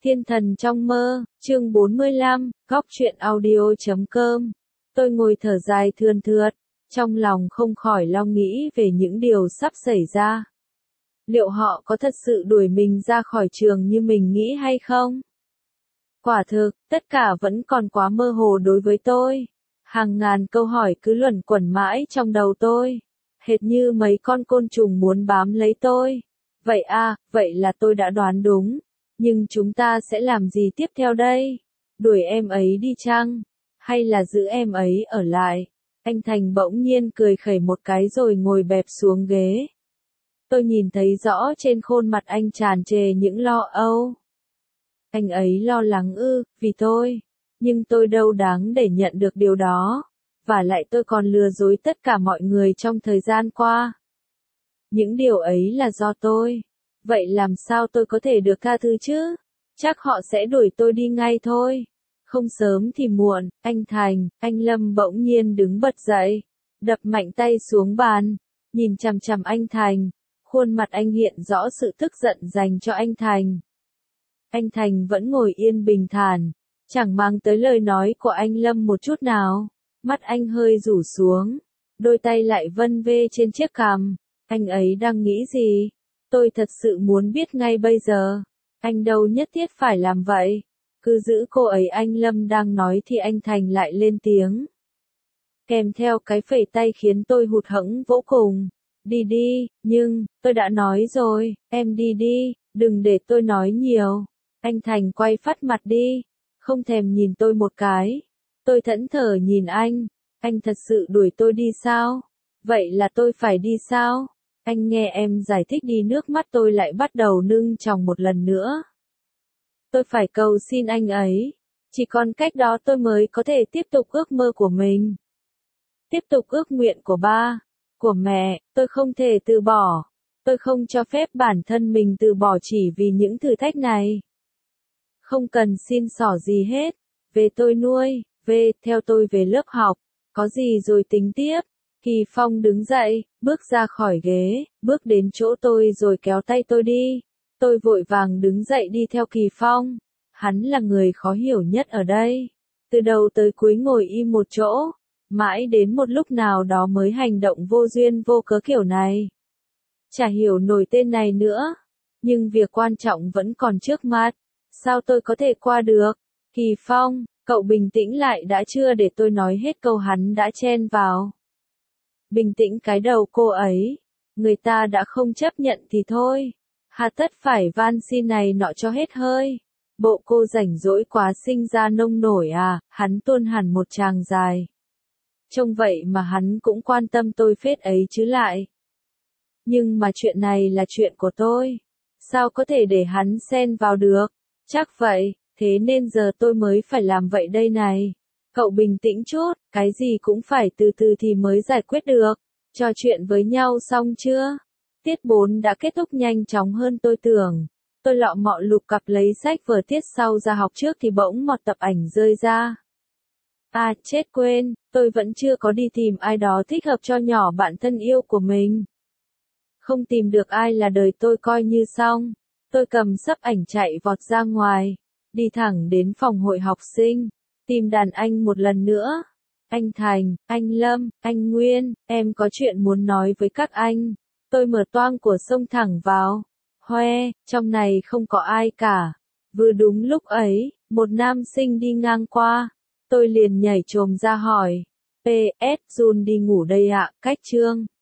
Thiên thần trong mơ, chương 45, góc truyện audio.com. Tôi ngồi thở dài thườn thượt, trong lòng không khỏi lo nghĩ về những điều sắp xảy ra. Liệu họ có thật sự đuổi mình ra khỏi trường như mình nghĩ hay không? Quả thực, tất cả vẫn còn quá mơ hồ đối với tôi. Hàng ngàn câu hỏi cứ luẩn quẩn mãi trong đầu tôi, hệt như mấy con côn trùng muốn bám lấy tôi. Vậy là tôi đã đoán đúng. Nhưng chúng ta sẽ làm gì tiếp theo đây? Đuổi em ấy đi chăng? Hay là giữ em ấy ở lại? Anh Thành bỗng nhiên cười khẩy một cái rồi ngồi bẹp xuống ghế. Tôi nhìn thấy rõ trên khuôn mặt anh tràn trề những lo âu. Anh ấy lo lắng vì tôi. Nhưng tôi đâu đáng để nhận được điều đó. Và lại tôi còn lừa dối tất cả mọi người trong thời gian qua. Những điều ấy là do tôi. Vậy làm sao tôi có thể được tha thứ chứ? Chắc họ sẽ đuổi tôi đi ngay thôi. Không sớm thì muộn, anh Thành, anh Lâm bỗng nhiên đứng bật dậy, đập mạnh tay xuống bàn, nhìn chằm chằm anh Thành. Khuôn mặt anh hiện rõ sự tức giận dành cho anh Thành. Anh Thành vẫn ngồi yên bình thản, chẳng mang tới lời nói của anh Lâm một chút nào. Mắt anh hơi rủ xuống, đôi tay lại vân vê trên chiếc cằm. Anh ấy đang nghĩ gì? Tôi thật sự muốn biết ngay bây giờ. Anh đâu nhất thiết phải làm vậy. Cứ giữ cô ấy, anh Lâm đang nói thì anh Thành lại lên tiếng. Kèm theo cái phẩy tay khiến tôi hụt hẫng vô cùng. Đi đi, nhưng, tôi đã nói rồi, em đi đi, đừng để tôi nói nhiều. Anh Thành quay phắt mặt đi, không thèm nhìn tôi một cái. Tôi thẫn thờ nhìn anh thật sự đuổi tôi đi sao? Vậy là tôi phải đi sao? Anh nghe em giải thích đi, nước mắt tôi lại bắt đầu nâng tròng một lần nữa. Tôi phải cầu xin anh ấy. Chỉ còn cách đó tôi mới có thể tiếp tục ước mơ của mình. Tiếp tục ước nguyện của ba, của mẹ, tôi không thể từ bỏ. Tôi không cho phép bản thân mình từ bỏ chỉ vì những thử thách này. Không cần xin xỏ gì hết. Về tôi nuôi, theo tôi về lớp học. Có gì rồi tính tiếp. Kỳ Phong đứng dậy, bước ra khỏi ghế, bước đến chỗ tôi rồi kéo tay tôi đi. Tôi vội vàng đứng dậy đi theo Kỳ Phong. Hắn là người khó hiểu nhất ở đây. Từ đầu tới cuối ngồi im một chỗ, mãi đến một lúc nào đó mới hành động vô duyên vô cớ kiểu này. Chả hiểu nổi tên này nữa. Nhưng việc quan trọng vẫn còn trước mắt. Sao tôi có thể qua được? Kỳ Phong, cậu bình tĩnh lại đã chưa, để tôi nói hết câu hắn đã chen vào. Bình tĩnh cái đầu cô ấy. Người ta đã không chấp nhận thì thôi. Hà tất phải van xin này nọ cho hết hơi. Bộ cô rảnh rỗi quá sinh ra nông nổi à? Hắn tuôn hẳn một tràng dài. Trông vậy mà hắn cũng quan tâm tôi phết ấy chứ lại. Nhưng mà chuyện này là chuyện của tôi. Sao có thể để hắn xen vào được? Chắc vậy, thế nên giờ tôi mới phải làm vậy đây này. Cậu bình tĩnh chút, cái gì cũng phải từ từ thì mới giải quyết được. Trò chuyện với nhau xong chưa? Tiết 4 đã kết thúc nhanh chóng hơn tôi tưởng. Tôi lọ mọ lục cặp lấy sách vở tiết sau ra học trước thì bỗng một tập ảnh rơi ra. Chết quên, tôi vẫn chưa có đi tìm ai đó thích hợp cho nhỏ bạn thân yêu của mình. Không tìm được ai là đời tôi coi như xong. Tôi cầm sấp ảnh chạy vọt ra ngoài, đi thẳng đến phòng hội học sinh, tìm đàn anh một lần nữa. Anh Thành, anh Lâm, anh Nguyên, em có chuyện muốn nói với các anh. Tôi mở toang của xông thẳng vào. Trong này không có ai cả. Vừa đúng lúc ấy, một nam sinh đi ngang qua. Tôi liền nhảy chồm ra hỏi. PS, Jun đi ngủ đây ạ, cách chương.